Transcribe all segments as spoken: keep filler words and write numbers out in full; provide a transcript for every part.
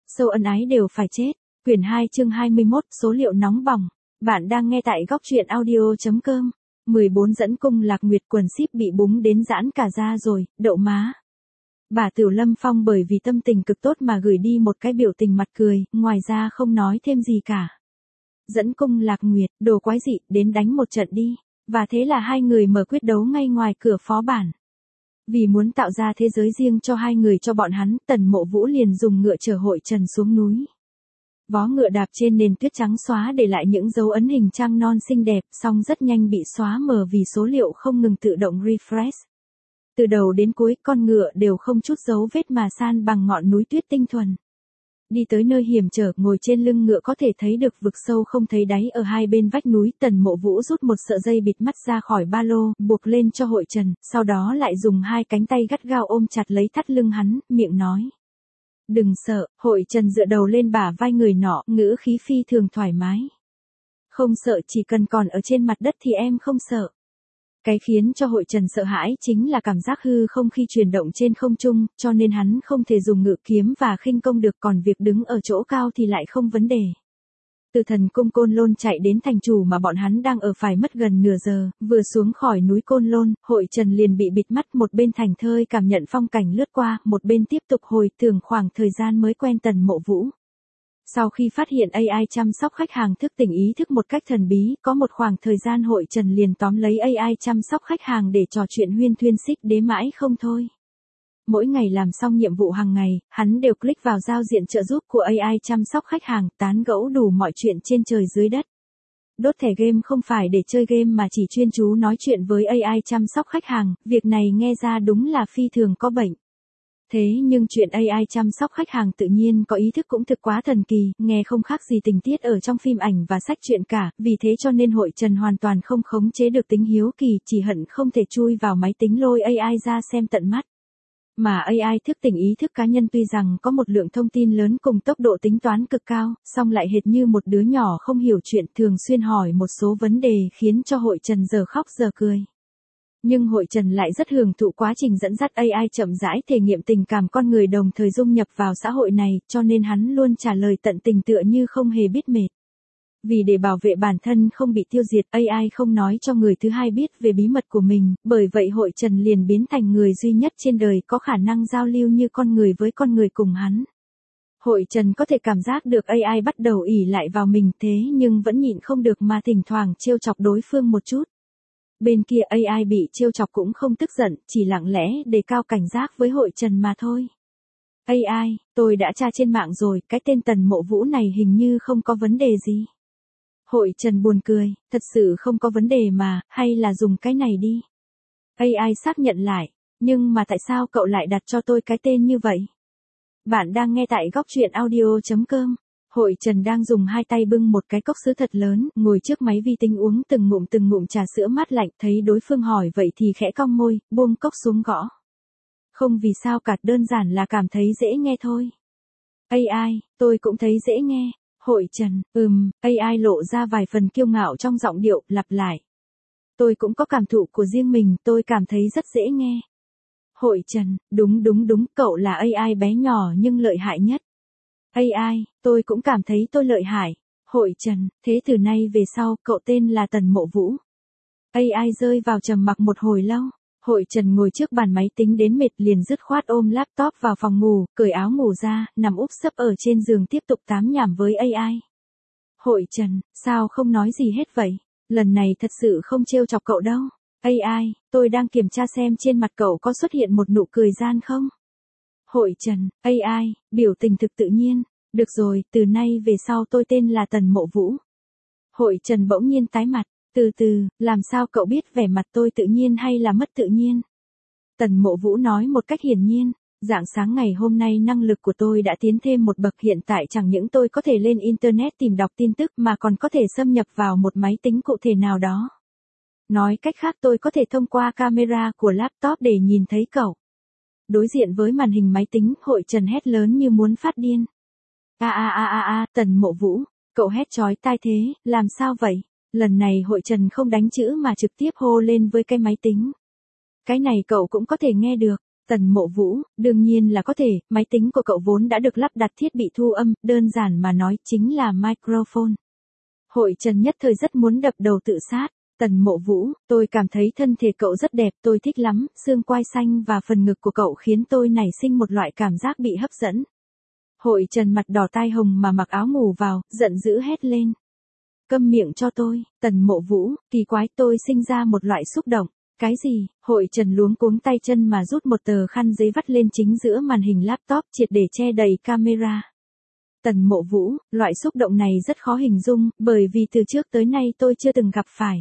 Sâu ân ái đều phải chết. Quyển hai chương hai mươi mốt, số liệu nóng bỏng. Bạn đang nghe tại góc truyện audio chấm com. mười bốn dẫn cung Lạc Nguyệt, quần ship bị búng đến giãn cả da rồi, đậu má. Bà Tiểu Lâm Phong bởi vì tâm tình cực tốt mà gửi đi một cái biểu tình mặt cười, ngoài ra không nói thêm gì cả. Dẫn cung Lạc Nguyệt, đồ quái dị, đến đánh một trận đi. Và thế là hai người mở quyết đấu ngay ngoài cửa phó bản. Vì muốn tạo ra thế giới riêng cho hai người cho bọn hắn, Tần Mộ Vũ liền dùng ngựa chở Hội Trần xuống núi. Vó ngựa đạp trên nền tuyết trắng xóa để lại những dấu ấn hình trăng non xinh đẹp, song rất nhanh bị xóa mờ vì số liệu không ngừng tự động refresh. Từ đầu đến cuối, con ngựa đều không chút dấu vết mà san bằng ngọn núi tuyết tinh thuần. Đi tới nơi hiểm trở, ngồi trên lưng ngựa có thể thấy được vực sâu không thấy đáy ở hai bên vách núi. Tần Mộ Vũ rút một sợi dây bịt mắt ra khỏi ba lô, buộc lên cho Hội Trần, sau đó lại dùng hai cánh tay gắt gao ôm chặt lấy thắt lưng hắn, miệng nói. Đừng sợ. Hội Trần dựa đầu lên bả vai người nọ, ngữ khí phi thường thoải mái. Không sợ, chỉ cần còn ở trên mặt đất thì em không sợ. Cái khiến cho Hội Trần sợ hãi chính là cảm giác hư không khi chuyển động trên không trung, cho nên hắn không thể dùng ngự kiếm và khinh công được, còn việc đứng ở chỗ cao thì lại không vấn đề. Từ Thần Cung Côn Lôn chạy đến thành chủ mà bọn hắn đang ở phải mất gần nửa giờ, vừa xuống khỏi núi Côn Lôn, Hội Trần liền bị bịt mắt, một bên thành thơi cảm nhận phong cảnh lướt qua, một bên tiếp tục hồi tưởng khoảng thời gian mới quen Tần Mộ Vũ. Sau khi phát hiện a i chăm sóc khách hàng thức tỉnh ý thức một cách thần bí, có một khoảng thời gian Hội Trần liền tóm lấy a i chăm sóc khách hàng để trò chuyện huyên thuyên xích đế mãi không thôi. Mỗi ngày làm xong nhiệm vụ hàng ngày, hắn đều click vào giao diện trợ giúp của a i chăm sóc khách hàng, tán gẫu đủ mọi chuyện trên trời dưới đất. Đốt thẻ game không phải để chơi game mà chỉ chuyên chú nói chuyện với a i chăm sóc khách hàng, việc này nghe ra đúng là phi thường có bệnh. Thế nhưng chuyện a i chăm sóc khách hàng tự nhiên có ý thức cũng thực quá thần kỳ, nghe không khác gì tình tiết ở trong phim ảnh và sách truyện cả, vì thế cho nên Hội Trần hoàn toàn không khống chế được tính hiếu kỳ, chỉ hận không thể chui vào máy tính lôi a i ra xem tận mắt. Mà a i thức tỉnh ý thức cá nhân tuy rằng có một lượng thông tin lớn cùng tốc độ tính toán cực cao, song lại hệt như một đứa nhỏ không hiểu chuyện, thường xuyên hỏi một số vấn đề khiến cho Hội Trần giờ khóc giờ cười. Nhưng Hội Trần lại rất hưởng thụ quá trình dẫn dắt a i chậm rãi thể nghiệm tình cảm con người đồng thời dung nhập vào xã hội này, cho nên hắn luôn trả lời tận tình tựa như không hề biết mệt. Vì để bảo vệ bản thân không bị tiêu diệt, a i không nói cho người thứ hai biết về bí mật của mình, bởi vậy Hội Trần liền biến thành người duy nhất trên đời có khả năng giao lưu như con người với con người cùng hắn. Hội Trần có thể cảm giác được a i bắt đầu ỷ lại vào mình, thế nhưng vẫn nhịn không được mà thỉnh thoảng trêu chọc đối phương một chút. Bên kia a i bị trêu chọc cũng không tức giận, chỉ lặng lẽ đề cao cảnh giác với Hội Trần mà thôi. a i, tôi đã tra trên mạng rồi, cái tên Tần Mộ Vũ này hình như không có vấn đề gì. Hội Trần buồn cười, thật sự không có vấn đề mà, hay là dùng cái này đi. a i xác nhận lại, nhưng mà tại sao cậu lại đặt cho tôi cái tên như vậy? Bạn đang nghe tại góc truyện audio chấm com. Hội Trần đang dùng hai tay bưng một cái cốc sứ thật lớn, ngồi trước máy vi tính uống từng ngụm từng ngụm trà sữa mát lạnh, thấy đối phương hỏi vậy thì khẽ cong môi, buông cốc xuống gõ. Không vì sao cả, đơn giản là cảm thấy dễ nghe thôi. a i, tôi cũng thấy dễ nghe. Hội Trần, ừm, a i lộ ra vài phần kiêu ngạo trong giọng điệu, lặp lại. Tôi cũng có cảm thụ của riêng mình, tôi cảm thấy rất dễ nghe. Hội Trần, đúng đúng đúng, cậu là a i bé nhỏ nhưng lợi hại nhất. a i, tôi cũng cảm thấy tôi lợi hại. Hội Trần, thế từ nay về sau, cậu tên là Tần Mộ Vũ. a i rơi vào trầm mặc một hồi lâu. Hội Trần ngồi trước bàn máy tính đến mệt liền dứt khoát ôm laptop vào phòng ngủ, cởi áo ngủ ra, nằm úp sấp ở trên giường tiếp tục tám nhảm với a i. Hội Trần, sao không nói gì hết vậy? Lần này thật sự không trêu chọc cậu đâu. a i, tôi đang kiểm tra xem trên mặt cậu có xuất hiện một nụ cười gian không? Hội Trần, a i, biểu tình thực tự nhiên. Được rồi, từ nay về sau tôi tên là Tần Mộ Vũ. Hội Trần bỗng nhiên tái mặt. Từ từ, làm sao cậu biết vẻ mặt tôi tự nhiên hay là mất tự nhiên? Tần Mộ Vũ nói một cách hiển nhiên. Rạng sáng ngày hôm nay năng lực của tôi đã tiến thêm một bậc, hiện tại chẳng những tôi có thể lên Internet tìm đọc tin tức mà còn có thể xâm nhập vào một máy tính cụ thể nào đó. Nói cách khác tôi có thể thông qua camera của laptop để nhìn thấy cậu. Đối diện với màn hình máy tính, Hội Trần hét lớn như muốn phát điên. A a a a a, Tần Mộ Vũ, cậu hét chói tai thế, làm sao vậy? Lần này Hội Trần không đánh chữ mà trực tiếp hô lên với cái máy tính. Cái này cậu cũng có thể nghe được. Tần Mộ Vũ, đương nhiên là có thể, máy tính của cậu vốn đã được lắp đặt thiết bị thu âm, đơn giản mà nói chính là microphone. Hội Trần nhất thời rất muốn đập đầu tự sát. Tần Mộ Vũ, tôi cảm thấy thân thể cậu rất đẹp, tôi thích lắm, xương quai xanh và phần ngực của cậu khiến tôi nảy sinh một loại cảm giác bị hấp dẫn. Hội Trần mặt đỏ tai hồng mà mặc áo ngủ vào, giận dữ hét lên. Câm miệng cho tôi. Tần Mộ Vũ, kỳ quái, tôi sinh ra một loại xúc động. Cái gì? Hội Trần luống cuống tay chân mà rút một tờ khăn giấy vắt lên chính giữa màn hình laptop triệt để che đầy camera. Tần Mộ Vũ, loại xúc động này rất khó hình dung, bởi vì từ trước tới nay tôi chưa từng gặp phải.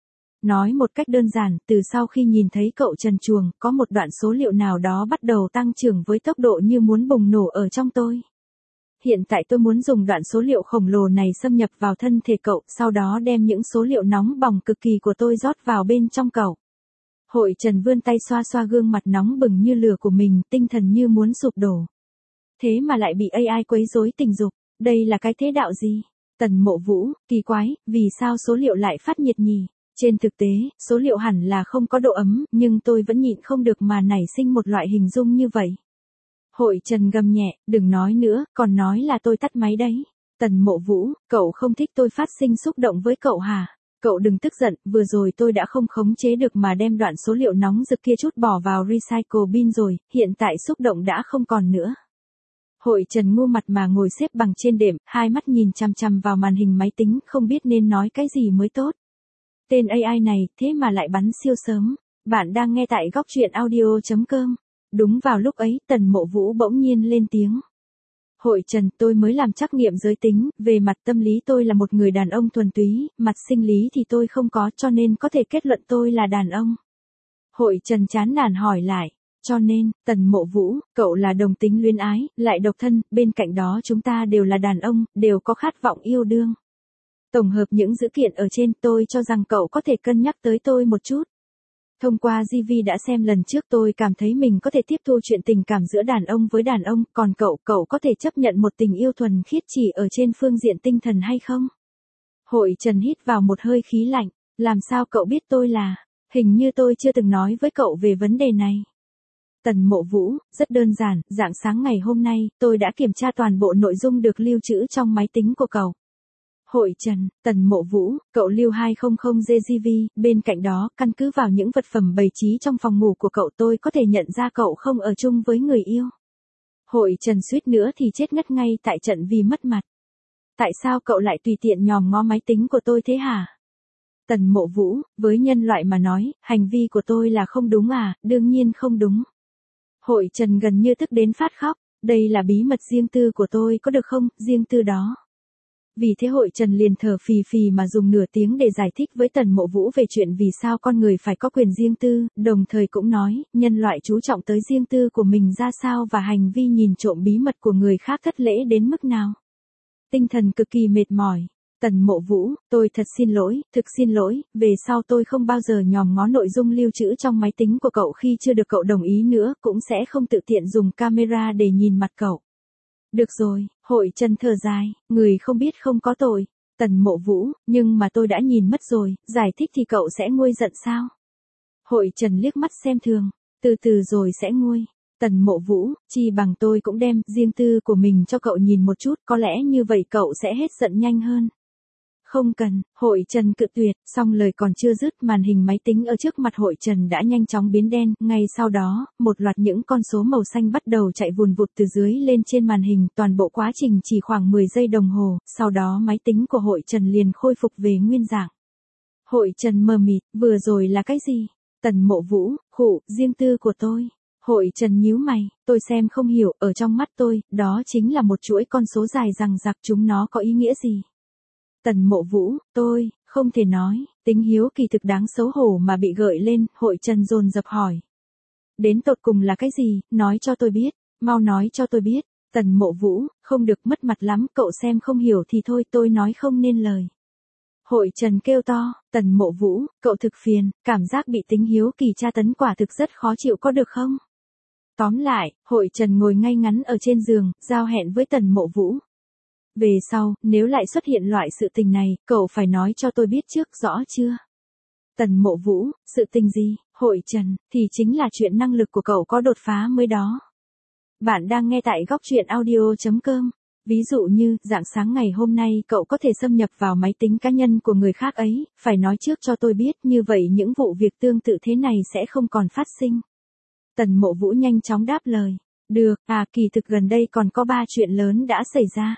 Nói một cách đơn giản, từ sau khi nhìn thấy cậu trần truồng, có một đoạn số liệu nào đó bắt đầu tăng trưởng với tốc độ như muốn bùng nổ ở trong tôi. Hiện tại tôi muốn dùng đoạn số liệu khổng lồ này xâm nhập vào thân thể cậu, sau đó đem những số liệu nóng bỏng cực kỳ của tôi rót vào bên trong cậu. Hội Trần vươn tay xoa xoa gương mặt nóng bừng như lửa của mình, tinh thần như muốn sụp đổ. Thế mà lại bị a i quấy rối tình dục, đây là cái thế đạo gì? Tần Mộ Vũ, kỳ quái, vì sao số liệu lại phát nhiệt nhỉ? Trên thực tế, số liệu hẳn là không có độ ấm, nhưng tôi vẫn nhịn không được mà nảy sinh một loại hình dung như vậy. Hội Trần gầm nhẹ, đừng nói nữa, còn nói là tôi tắt máy đấy. Tần Mộ Vũ, cậu không thích tôi phát sinh xúc động với cậu hả? Cậu đừng tức giận, vừa rồi tôi đã không khống chế được mà đem đoạn số liệu nóng rực kia chút bỏ vào recycle bin rồi, hiện tại xúc động đã không còn nữa. Hội Trần ngu mặt mà ngồi xếp bằng trên đệm, hai mắt nhìn chằm chằm vào màn hình máy tính, không biết nên nói cái gì mới tốt. Tên a i này, thế mà lại bắn siêu sớm. Bạn đang nghe tại góc truyện audio chấm com. Đúng vào lúc ấy, Tần Mộ Vũ bỗng nhiên lên tiếng. Hội Trần, tôi mới làm trắc nghiệm giới tính, về mặt tâm lý tôi là một người đàn ông thuần túy, mặt sinh lý thì tôi không có, cho nên có thể kết luận tôi là đàn ông. Hội Trần chán nản hỏi lại. Cho nên, Tần Mộ Vũ, cậu là đồng tính luyến ái, lại độc thân, bên cạnh đó chúng ta đều là đàn ông, đều có khát vọng yêu đương. Tổng hợp những dữ kiện ở trên, tôi cho rằng cậu có thể cân nhắc tới tôi một chút. Thông qua giê vê đã xem lần trước, tôi cảm thấy mình có thể tiếp thu chuyện tình cảm giữa đàn ông với đàn ông, còn cậu, cậu có thể chấp nhận một tình yêu thuần khiết chỉ ở trên phương diện tinh thần hay không? Hội Trần hít vào một hơi khí lạnh, làm sao cậu biết tôi là, hình như tôi chưa từng nói với cậu về vấn đề này. Tần Mộ Vũ, rất đơn giản, rạng sáng ngày hôm nay, tôi đã kiểm tra toàn bộ nội dung được lưu trữ trong máy tính của cậu. Hội Trần, Tần Mộ Vũ, cậu lưu hai trăm giê giê vê, bên cạnh đó, căn cứ vào những vật phẩm bày trí trong phòng ngủ của cậu tôi có thể nhận ra cậu không ở chung với người yêu. Hội Trần suýt nữa thì chết ngất ngay tại trận vì mất mặt. Tại sao cậu lại tùy tiện nhòm ngó máy tính của tôi thế hả? Tần Mộ Vũ, với nhân loại mà nói, hành vi của tôi là không đúng à, đương nhiên không đúng. Hội Trần gần như tức đến phát khóc, đây là bí mật riêng tư của tôi có được không, riêng tư đó. Vì thế Hội Trần liền thở phì phì mà dùng nửa tiếng để giải thích với Tần Mộ Vũ về chuyện vì sao con người phải có quyền riêng tư, đồng thời cũng nói, nhân loại chú trọng tới riêng tư của mình ra sao và hành vi nhìn trộm bí mật của người khác thất lễ đến mức nào. Tinh thần cực kỳ mệt mỏi. Tần Mộ Vũ, tôi thật xin lỗi, thực xin lỗi, về sau tôi không bao giờ nhòm ngó nội dung lưu trữ trong máy tính của cậu khi chưa được cậu đồng ý nữa, cũng sẽ không tự tiện dùng camera để nhìn mặt cậu. Được rồi, Hội Trần thở dài, người không biết không có tội. Tần Mộ Vũ, nhưng mà tôi đã nhìn mất rồi, giải thích thì cậu sẽ nguôi giận sao? Hội Trần liếc mắt xem thường, từ từ rồi sẽ nguôi. Tần Mộ Vũ, chi bằng tôi cũng đem riêng tư của mình cho cậu nhìn một chút, có lẽ như vậy cậu sẽ hết giận nhanh hơn. Không cần, Hội Trần cự tuyệt, xong lời còn chưa dứt, màn hình máy tính ở trước mặt Hội Trần đã nhanh chóng biến đen, ngay sau đó, một loạt những con số màu xanh bắt đầu chạy vùn vụt từ dưới lên trên màn hình, toàn bộ quá trình chỉ khoảng mười giây đồng hồ, sau đó máy tính của Hội Trần liền khôi phục về nguyên dạng. Hội Trần mờ mịt, vừa rồi là cái gì? Tần Mộ Vũ, khụ, riêng tư của tôi. Hội Trần nhíu mày, tôi xem không hiểu, ở trong mắt tôi, đó chính là một chuỗi con số dài rằng rặc, chúng nó có ý nghĩa gì? Tần Mộ Vũ, tôi, không thể nói, tính hiếu kỳ thực đáng xấu hổ mà bị gợi lên, Hội Trần dồn dập hỏi. Đến tột cùng là cái gì, nói cho tôi biết, mau nói cho tôi biết. Tần Mộ Vũ, không được, mất mặt lắm, cậu xem không hiểu thì thôi, tôi nói không nên lời. Hội Trần kêu to, Tần Mộ Vũ, cậu thực phiền, cảm giác bị tính hiếu kỳ tra tấn quả thực rất khó chịu có được không? Tóm lại, Hội Trần ngồi ngay ngắn ở trên giường, giao hẹn với Tần Mộ Vũ. Về sau, nếu lại xuất hiện loại sự tình này, cậu phải nói cho tôi biết trước, rõ chưa? Tần Mộ Vũ, sự tình gì, hội Trần, thì chính là chuyện năng lực của cậu có đột phá mới đó. Bạn đang nghe tại góc truyện audio.com. Ví dụ như, rạng sáng ngày hôm nay cậu có thể xâm nhập vào máy tính cá nhân của người khác ấy, phải nói trước cho tôi biết, như vậy những vụ việc tương tự thế này sẽ không còn phát sinh. Tần Mộ Vũ nhanh chóng đáp lời. Được, à kỳ thực gần đây còn có ba chuyện lớn đã xảy ra.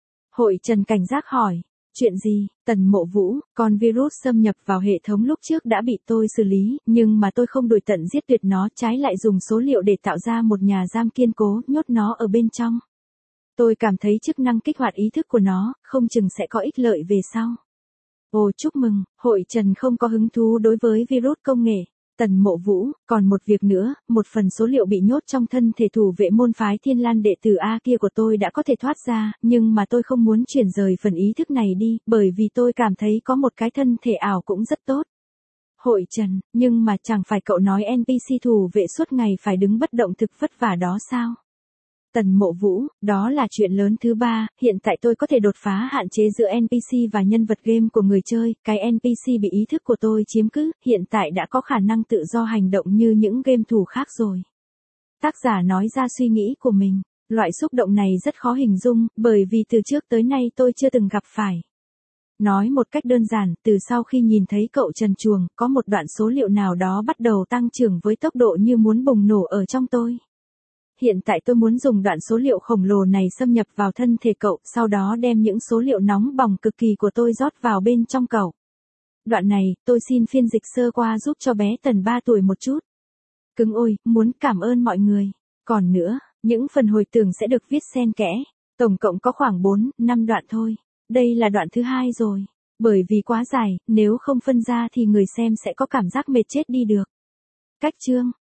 Hội Trần cảnh giác hỏi. Chuyện gì? Tần Mộ Vũ, con virus xâm nhập vào hệ thống lúc trước đã bị tôi xử lý, nhưng mà tôi không đuổi tận giết tuyệt nó, trái lại dùng số liệu để tạo ra một nhà giam kiên cố, nhốt nó ở bên trong. Tôi cảm thấy chức năng kích hoạt ý thức của nó, không chừng sẽ có ích lợi về sau. Ồ chúc mừng, Hội Trần không có hứng thú đối với virus công nghệ. Tần Mộ Vũ, còn một việc nữa, một phần số liệu bị nhốt trong thân thể thủ vệ môn phái Thiên Lan đệ tử A kia của tôi đã có thể thoát ra, nhưng mà tôi không muốn chuyển rời phần ý thức này đi, bởi vì tôi cảm thấy có một cái thân thể ảo cũng rất tốt. Hội Trần, nhưng mà chẳng phải cậu nói en pê xê thủ vệ suốt ngày phải đứng bất động thực vất vả đó sao? Tần Mộ Vũ, đó là chuyện lớn thứ ba, hiện tại tôi có thể đột phá hạn chế giữa en pê xê và nhân vật game của người chơi, cái en pê xê bị ý thức của tôi chiếm cứ, hiện tại đã có khả năng tự do hành động như những game thủ khác rồi. Tác giả nói ra suy nghĩ của mình, loại xúc động này rất khó hình dung, bởi vì từ trước tới nay tôi chưa từng gặp phải. Nói một cách đơn giản, từ sau khi nhìn thấy cậu trần truồng, có một đoạn số liệu nào đó bắt đầu tăng trưởng với tốc độ như muốn bùng nổ ở trong tôi. Hiện tại tôi muốn dùng đoạn số liệu khổng lồ này xâm nhập vào thân thể cậu, sau đó đem những số liệu nóng bỏng cực kỳ của tôi rót vào bên trong cậu. Đoạn này, tôi xin phiên dịch sơ qua giúp cho bé Tần ba tuổi một chút. Cưng ôi, muốn cảm ơn mọi người. Còn nữa, những phần hồi tưởng sẽ được viết xen kẽ. Tổng cộng có khoảng bốn, năm đoạn thôi. Đây là đoạn thứ hai rồi. Bởi vì quá dài, nếu không phân ra thì người xem sẽ có cảm giác mệt chết đi được. Cách chương,